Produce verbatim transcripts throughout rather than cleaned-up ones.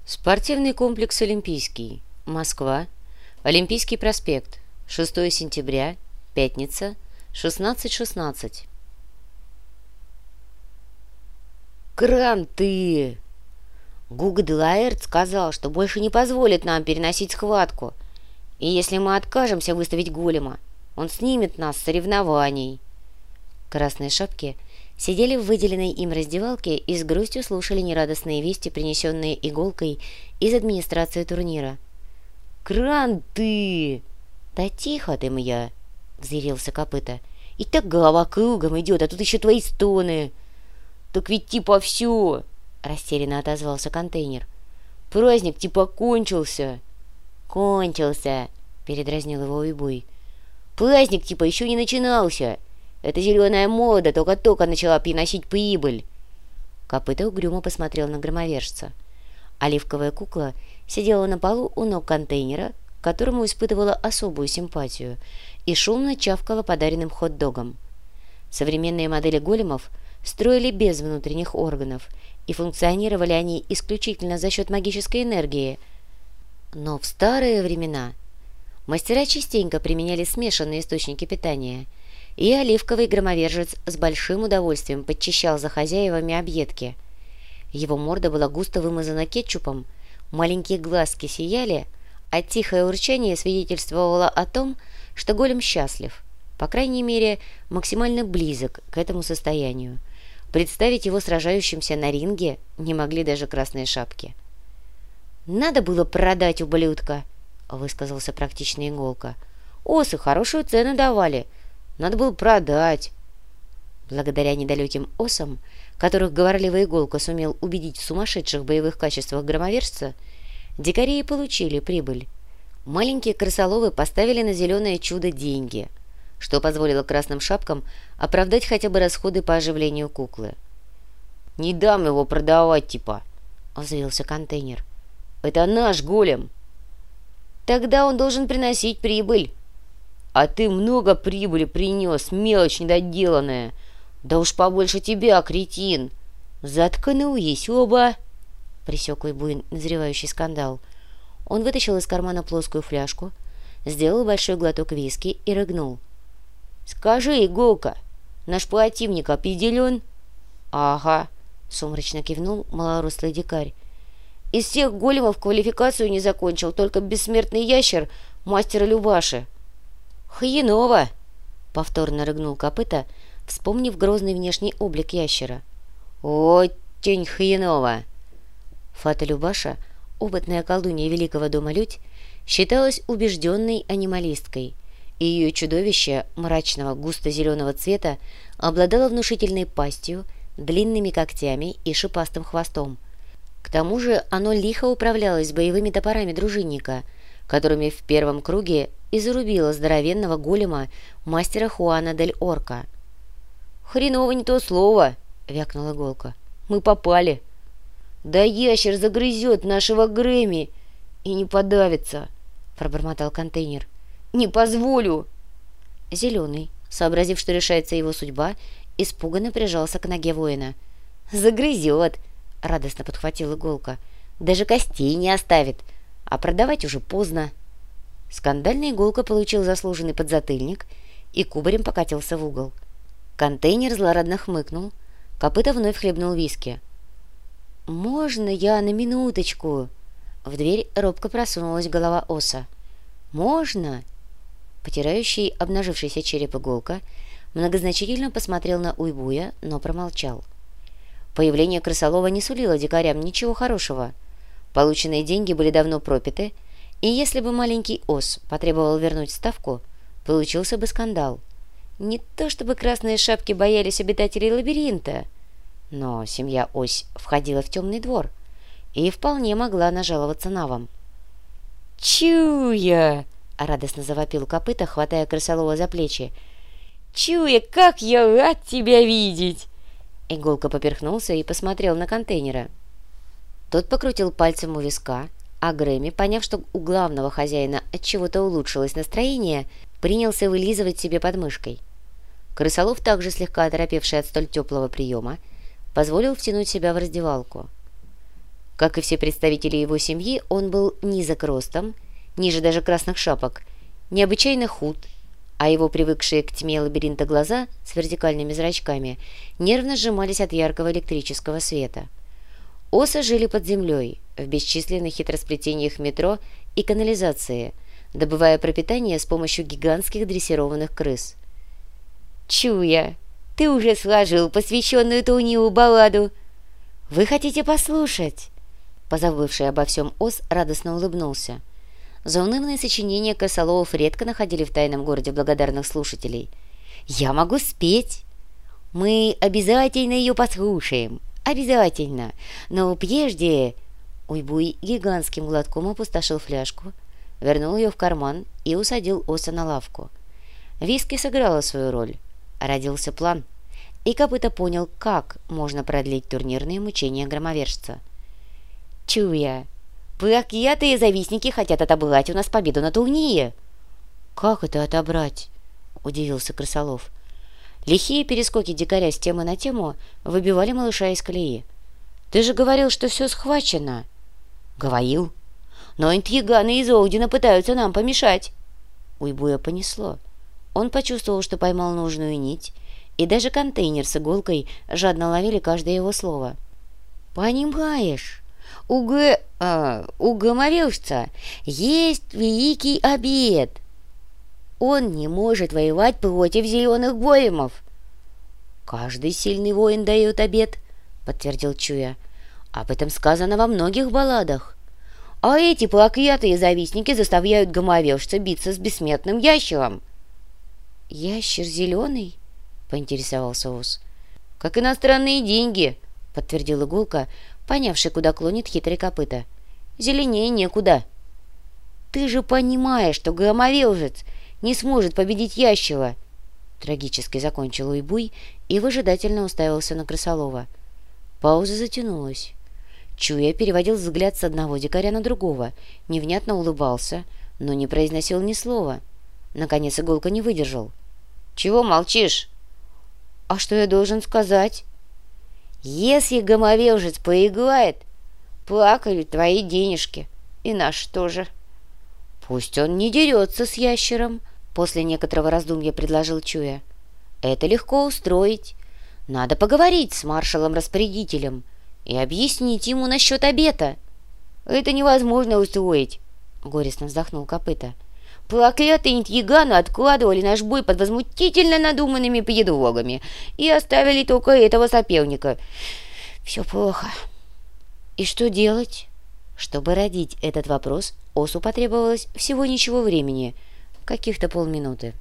Спортивный комплекс «Олимпийский», Москва, Олимпийский проспект, шестое сентября, пятница, шестнадцать шестнадцать. Кранты! Гуга де Лаэрт сказал, что больше не позволит нам переносить схватку, и если мы откажемся выставить голема, он снимет нас с соревнований. Красные шапки сидели в выделенной им раздевалке и с грустью слушали нерадостные вести, принесенные иголкой из администрации турнира. «Кранты!» «Да тихо ты, мя!» — взъярился Копыта. «И так голова кругом идет, а тут еще твои стоны!» «Так ведь типа все!» — растерянно отозвался Контейнер. «Праздник типа кончился!» «Кончился!» — передразнил его Уйбуй. «Праздник типа еще не начинался! Эта зеленая мода только-только начала приносить прибыль!» Копыта угрюмо посмотрел на громовержца. Оливковая кукла сидела на полу у ног Контейнера, к которому испытывала особую симпатию, и шумно чавкала подаренным хот-догом. Современные модели големов строили без внутренних органов, и функционировали они исключительно за счет магической энергии. Но в старые времена мастера частенько применяли смешанные источники питания, и оливковый громовержец с большим удовольствием подчищал за хозяевами объедки. Его морда была густо вымазана кетчупом, маленькие глазки сияли, а тихое урчание свидетельствовало о том, что голем счастлив, по крайней мере, максимально близок к этому состоянию. Представить его сражающимся на ринге не могли даже красные шапки. «Надо было продать ублюдка», — высказался практичный Иголка. «Осы хорошую цену давали. Надо было продать». Благодаря недалеким осам, которых говорливый Иголка сумел убедить в сумасшедших боевых качествах громовержца, дикари и получили прибыль. Маленькие крысоловы поставили на зеленое чудо деньги, что позволило красным шапкам оправдать хотя бы расходы по оживлению куклы. «Не дам его продавать, типа», — взвился Контейнер. «Это наш голем». «Тогда он должен приносить прибыль». «А ты много прибыли принес, мелочь недоделанная. Да уж побольше тебя, кретин. Заткнулись оба», — пресек Уйбуй назревающий скандал. Он вытащил из кармана плоскую фляжку, сделал большой глоток виски и рыгнул. «Скажи, Иголка, наш противник определен?» «Ага», — сумрачно кивнул малорослый дикарь. «Из всех големов квалификацию не закончил, только бессмертный ящер мастера Любаши». «Хреново!» — повторно рыгнул Копыта, вспомнив грозный внешний облик ящера. «Очень хреново!» Фата Любаша, опытная колдунья великого дома Людь, считалась убежденной анималисткой, и ее чудовище мрачного густо-зеленого цвета обладало внушительной пастью, длинными когтями и шипастым хвостом. К тому же оно лихо управлялось с боевыми топорами дружинника, которыми в первом круге и зарубило здоровенного голема мастера Хуана дель Орка. «Хреново не то слово!» — вякнула Иголка. «Мы попали!» «Да ящер загрызет нашего Грэмми и не подавится!» — пробормотал Контейнер. «Не позволю!» Зеленый, сообразив, что решается его судьба, испуганно прижался к ноге воина. «Загрызет!» — радостно подхватила Иголка. «Даже костей не оставит, а продавать уже поздно». Скандальный Иголка получил заслуженный подзатыльник и кубарем покатился в угол. Контейнер злорадно хмыкнул, Копыта вновь хлебнул виски. «Можно я на минуточку?» В дверь робко просунулась голова оса. «Можно?» Потирающий обнажившийся череп Иголка многозначительно посмотрел на Уйбуя, но промолчал. Появление крысолова не сулило дикарям ничего хорошего. Полученные деньги были давно пропиты, и если бы маленький ос потребовал вернуть ставку, получился бы скандал. Не то чтобы красные шапки боялись обитателей лабиринта, но семья Ось входила в темный двор и вполне могла нажаловаться навам. «Чуя!» — радостно завопил Копыта, хватая крысолова за плечи. «Чуя, как я рад тебя видеть!» Иголка поперхнулся и посмотрел на Контейнера. Тот покрутил пальцем у виска, а Грэмми, поняв, что у главного хозяина от чего-то улучшилось настроение, принялся вылизывать себе подмышкой. Крысолов, также слегка оторопевший от столь теплого приема, позволил втянуть себя в раздевалку. Как и все представители его семьи, он был низок ростом, ниже даже красных шапок, необычайно худ, а его привыкшие к тьме лабиринта глаза с вертикальными зрачками нервно сжимались от яркого электрического света. Осы жили под землей, в бесчисленных хитросплетениях метро и канализации, добывая пропитание с помощью гигантских дрессированных крыс. «Чуя, ты уже сложил посвященную Туниу балладу. Вы хотите послушать?» Позабывший обо всем ос радостно улыбнулся. Заунывные сочинения крысоловов редко находили в тайном городе благодарных слушателей. «Я могу спеть. Мы обязательно ее послушаем. Обязательно. Но прежде...» Уйбуй гигантским глотком опустошил фляжку, вернул ее в карман и усадил оса на лавку. Виски сыграла свою роль. Родился план. И Копыто понял, как можно продлить турнирные мучения громовержца. «Чуя, проклятые завистники хотят отобрать у нас победу на турнире!» «Как это отобрать?» — удивился Крысолов. Лихие перескоки дикаря с темы на тему выбивали малыша из колеи. «Ты же говорил, что все схвачено!» «Говорил. Но интриганы из Ордена пытаются нам помешать!» Уйбуя понесло. Он почувствовал, что поймал нужную нить, и даже контейнер с иголкой жадно ловили каждое его слово. «Понимаешь, у, г... а, у громовержца есть великий обет. Он не может воевать против зеленых големов». «Каждый сильный воин дает обет», — подтвердил Чуя. «Об этом сказано во многих балладах. А эти проклятые завистники заставляют громовержца биться с бессмертным ящером». «Ящер зеленый?» — поинтересовался ос. «Как иностранные деньги», — подтвердил Иголка, понявший, куда клонит хитрый Копыто. «Зеленее некуда». «Ты же понимаешь, что громовержец не сможет победить ящера!» Трагически закончил Уйбуй и выжидательно уставился на Крысолова. Пауза затянулась. Чуя переводил взгляд с одного дикаря на другого, невнятно улыбался, но не произносил ни слова. Наконец Иголка не выдержал. «Чего молчишь?» «А что я должен сказать?» «Если громовержец проиграет, плакали твои денежки, и наши тоже». «Пусть он не дерется с ящером», — после некоторого раздумья предложил Чуя. «Это легко устроить. Надо поговорить с маршалом-распорядителем и объяснить ему насчет обета». «Это невозможно устроить», — горестно вздохнул Копыто. «Проклятые интриганы откладывали наш бой под возмутительно надуманными предлогами и оставили только этого соперника. Все плохо». «И что делать?» Чтобы родить этот вопрос, осу потребовалось всего ничего времени, каких-то полминуты.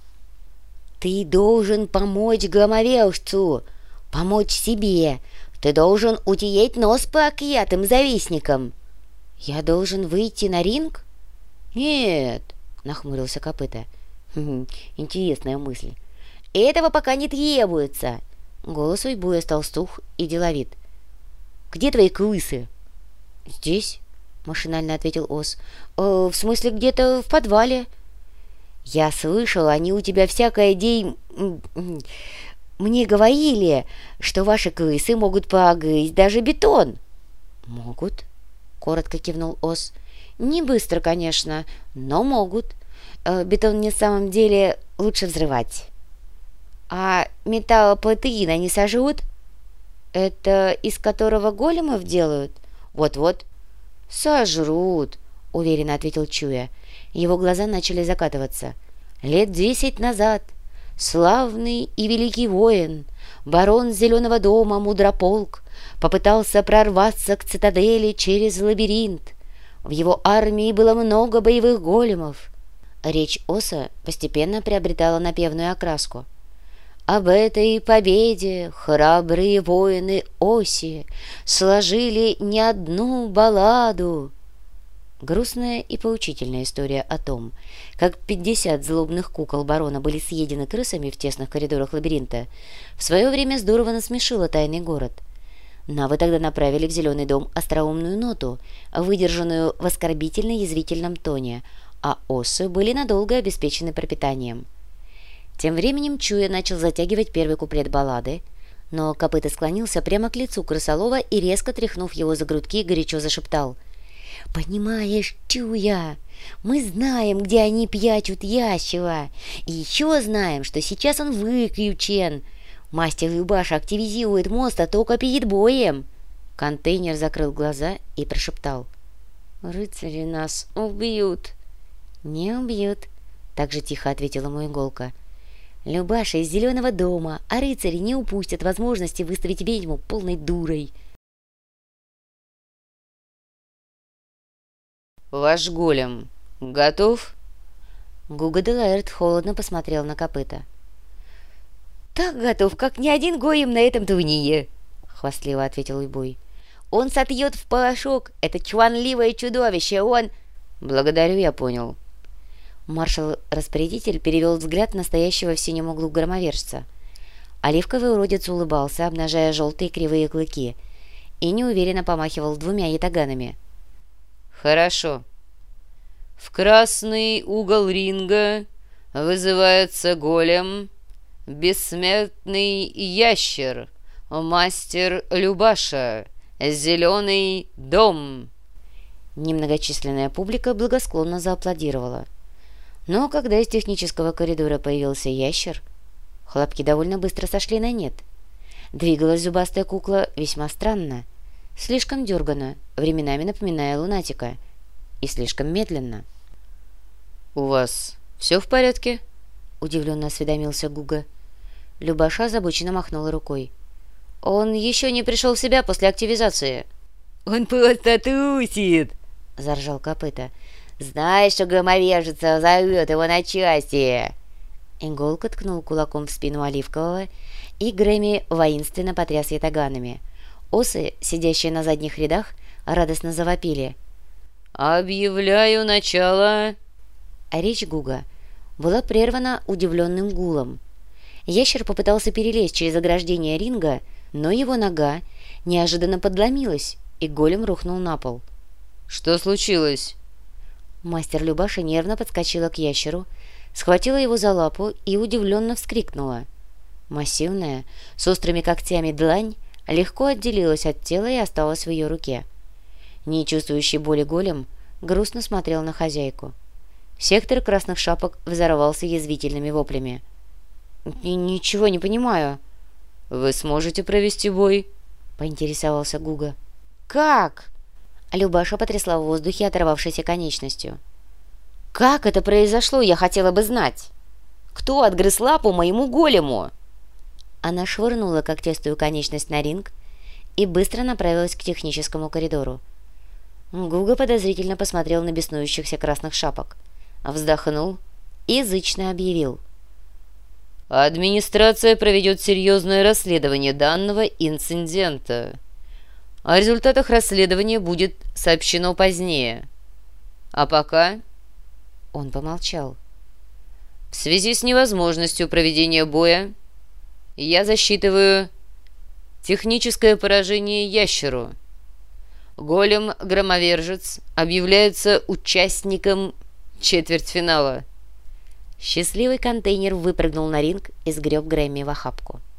«Ты должен помочь громовержцу, помочь себе. Ты должен утереть нос проклятым завистникам». «Я должен выйти на ринг?» «Нет», — нахмурился Копыто. «Хм, интересная мысль. Этого пока не требуется». Голос Уйбуя стал стух и деловит. «Где твои крысы?» «Здесь», — машинально ответил ос. «Э, «В смысле, где-то в подвале». «Я слышал, они у тебя всякое дей... Мне говорили, что ваши крысы могут прогрызть даже бетон». «Могут», — коротко кивнул ос. «Не быстро, конечно, но могут. Э, бетон не в самом деле лучше взрывать». «А металлопротеин они сожрут?» «Это из которого големов делают?» «Вот-вот». «Сожрут», — уверенно ответил Чуя. Его глаза начали закатываться. «Лет десять назад славный и великий воин, барон Зеленого дома Мудрополк, попытался прорваться к цитадели через лабиринт. В его армии было много боевых големов». Речь оса постепенно приобретала напевную окраску. «Об этой победе храбрые воины Оси сложили не одну балладу». Грустная и поучительная история о том, как пятьдесят злобных кукол барона были съедены крысами в тесных коридорах лабиринта, в свое время здорово насмешила тайный город. Навы тогда направили в Зеленый дом остроумную ноту, выдержанную в оскорбительно-язвительном тоне, а осы были надолго обеспечены пропитанием. Тем временем Чуя начал затягивать первый куплет баллады, Но Копыта склонился прямо к лицу крысолова и, резко тряхнув его за грудки, горячо зашептал: «Понимаешь, Чуя, мы знаем, где они пьячут ящера, и еще знаем, что сейчас он выключен. Мастер Любаша активизирует мост, а только перед боем». Контейнер закрыл глаза и прошептал: «Рыцари нас убьют». «Не убьют», — так же тихо ответила ему Иголка. «Любаша из Зеленого дома, а рыцари не упустят возможности выставить ведьму полной дурой». «Ваш голем готов?» Гуга де Лаэрт холодно посмотрел на Копыта. «Так готов, как ни один голем на этом турнире», — хвастливо ответил Уйбуй. «Он сотьет в порошок это чванливое чудовище, он...» «Благодарю, я понял». Маршал-распорядитель перевел взгляд на стоящего в синем углу громовержца. Оливковый уродец улыбался, обнажая желтые кривые клыки, и неуверенно помахивал двумя ятаганами. «Хорошо. В красный угол ринга вызывается голем, бессмертный ящер, мастер Любаша, Зеленый дом». Немногочисленная публика благосклонно зааплодировала. Но когда из технического коридора появился ящер, хлопки довольно быстро сошли на нет. Двигалась зубастая кукла весьма странно, слишком дерганно, временами напоминая лунатика, и слишком медленно. «У вас все в порядке?» — удивленно осведомился Гуга. Любаша озабоченно махнула рукой. «Он еще не пришел в себя после активизации». «Он просто трусит!» — заржал Копыта. «Знаешь, что громовержец разорвет его на части!» Иголка ткнул кулаком в спину Оливкового, и Грэмми воинственно потряс ятаганами. Осы, сидящие на задних рядах, радостно завопили. «Объявляю начало!» А речь Гуга была прервана удивленным гулом. Ящер попытался перелезть через ограждение ринга, но его нога неожиданно подломилась, и голем рухнул на пол. «Что случилось?» Мастер Любаша нервно подскочила к ящеру, схватила его за лапу и удивленно вскрикнула. Массивная, с острыми когтями длань легко отделилась от тела и осталась в ее руке. Не чувствующий боли голем грустно смотрел на хозяйку. Сектор красных шапок взорвался язвительными воплями. «Ничего не понимаю». «Вы сможете провести бой?» — поинтересовался Гуга. «Как?» Любаша потрясла в воздухе оторвавшейся конечностью. «Как это произошло, я хотела бы знать! Кто отгрыз лапу моему голему?» Она швырнула когтистую конечность на ринг и быстро направилась к техническому коридору. Гуга подозрительно посмотрел на беснующихся красных шапок, вздохнул и язычно объявил: «Администрация проведет серьезное расследование данного инцидента. О результатах расследования будет сообщено позднее. А пока...» Он помолчал. «В связи с невозможностью проведения боя я засчитываю техническое поражение ящеру. Голем-громовержец объявляется участником четвертьфинала». Счастливый контейнер выпрыгнул на ринг и сгреб Грэмми в охапку.